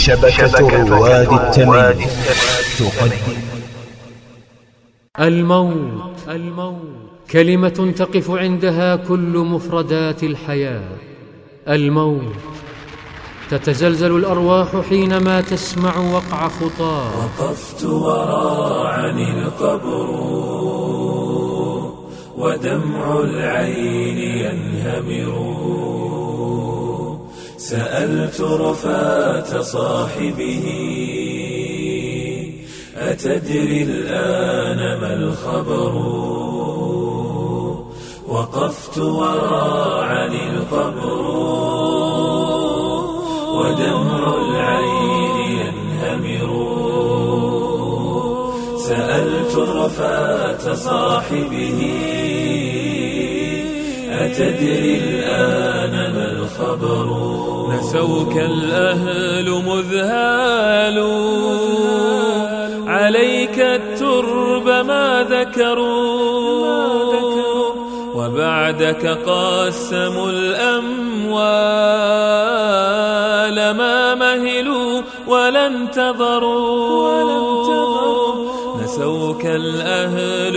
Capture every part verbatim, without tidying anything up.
شبكة رواد التميم تقدم الموت. الموت كلمة تقف عندها كل مفردات الحياة. الموت تتزلزل الأرواح حينما تسمع وقع خطاه. وقفت وراعني القبر ودمع العين ينهمر، سألت رفاة صاحبه أتدري الآن ما الخبر؟ وقفت وراعني القبر ودمع العين ينهمر، سألت رفاة صاحبه أتدري الآن ما الخبر؟ نسوك الأهل مذهالوا، عليك الترب ما ذكروا، وبعدك قاسموا الأموال ما مهلوا ولا انتظروا. نسوك الأهل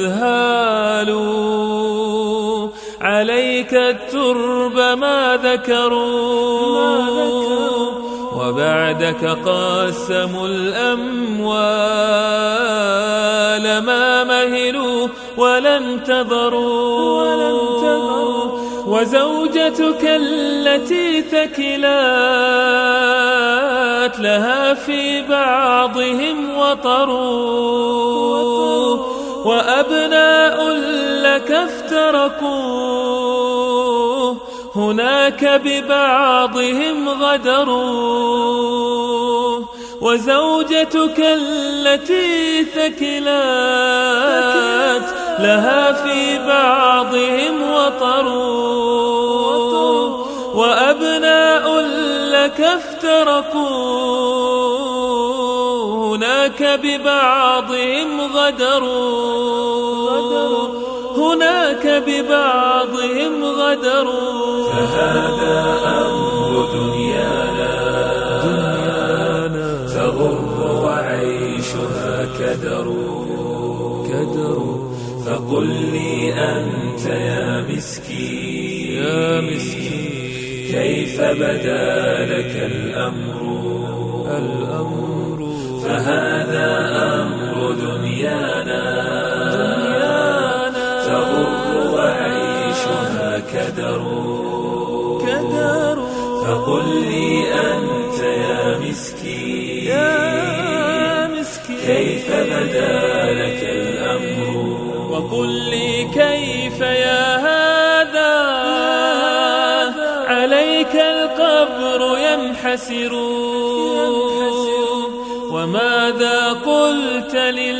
مذهالوا، عليك الترب ما ذكروا، وبعدك قاسموا الأموال ما مهلوا ولا انتظروا. وزوجتك التي ثكلات لها في بعضهم وطر، وأبناء لك افترقوا هناك ببعضهم غدروا. وزوجتك التي ثكلات لها في بعضهم وطر، وأبناء لك افترقوا هناك ببعضهم غدروا، هناك ببعضهم غدروا. فهذا أمر دنيانا، تغر وعيشها كدر. فقل لي أنت يا مسكين، يا مسكين كيف بدا لك الأمر؟ الأمر فهذا أمر دنيانا، تغر وعيشها كدر. فقل لي أنت يا مسكين، يا مسكين كيف بدا لك الأمر؟ وقل لي كيف يا هذا عليك القبر ينحسر؟ وماذا قلت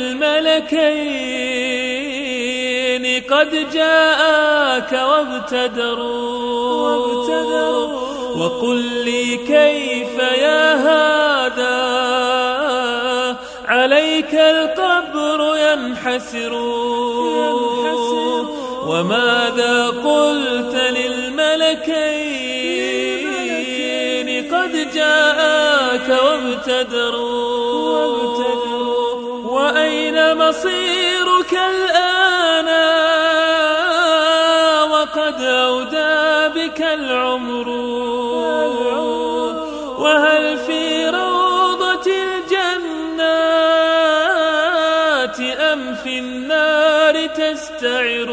للملكين قد جاءك وابتدروا؟ وقل لي كيف يا هذا عليك القبر ينحسر؟ وماذا قلت للملكين قد جاءك وابتدروا؟ وأين مصيرك الآن وقد أودى بك العمر؟ وهل في روضة الجنات أم في النار تستعر؟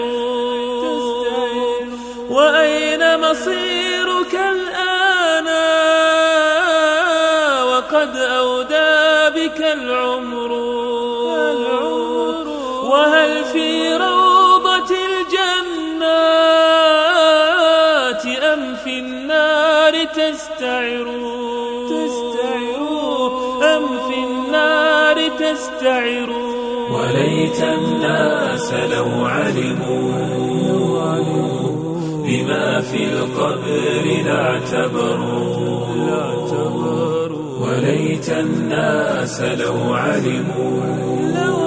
وأين مصيرك الآن وقد أودى بك العمر؟ وهل في روضة الجنات أم في النار تستعر؟ أم في النار تستعر؟ وليت الناس لو علموا بما في القبر لاعتبروا. وليت الناس لو علموا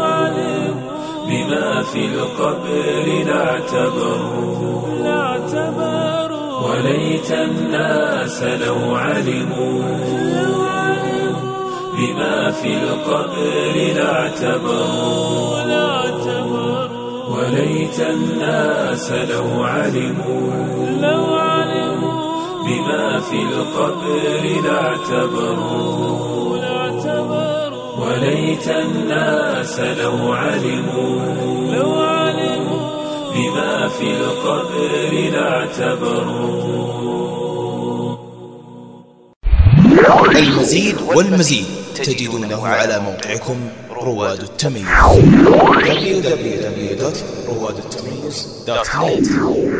بما في القبر لاعتبروا. وليت الناس لو علموا في القبر لاعتبروا وليت الناس لو علموا بما في القبر لاعتبروا وليت الناس لو علموا بما في القبر لاعتبروا. المزيد والمزيد تجدونه على موقعكم رواد التميز دبليو دبليو دبليو دوت رواد التميز دوت نت.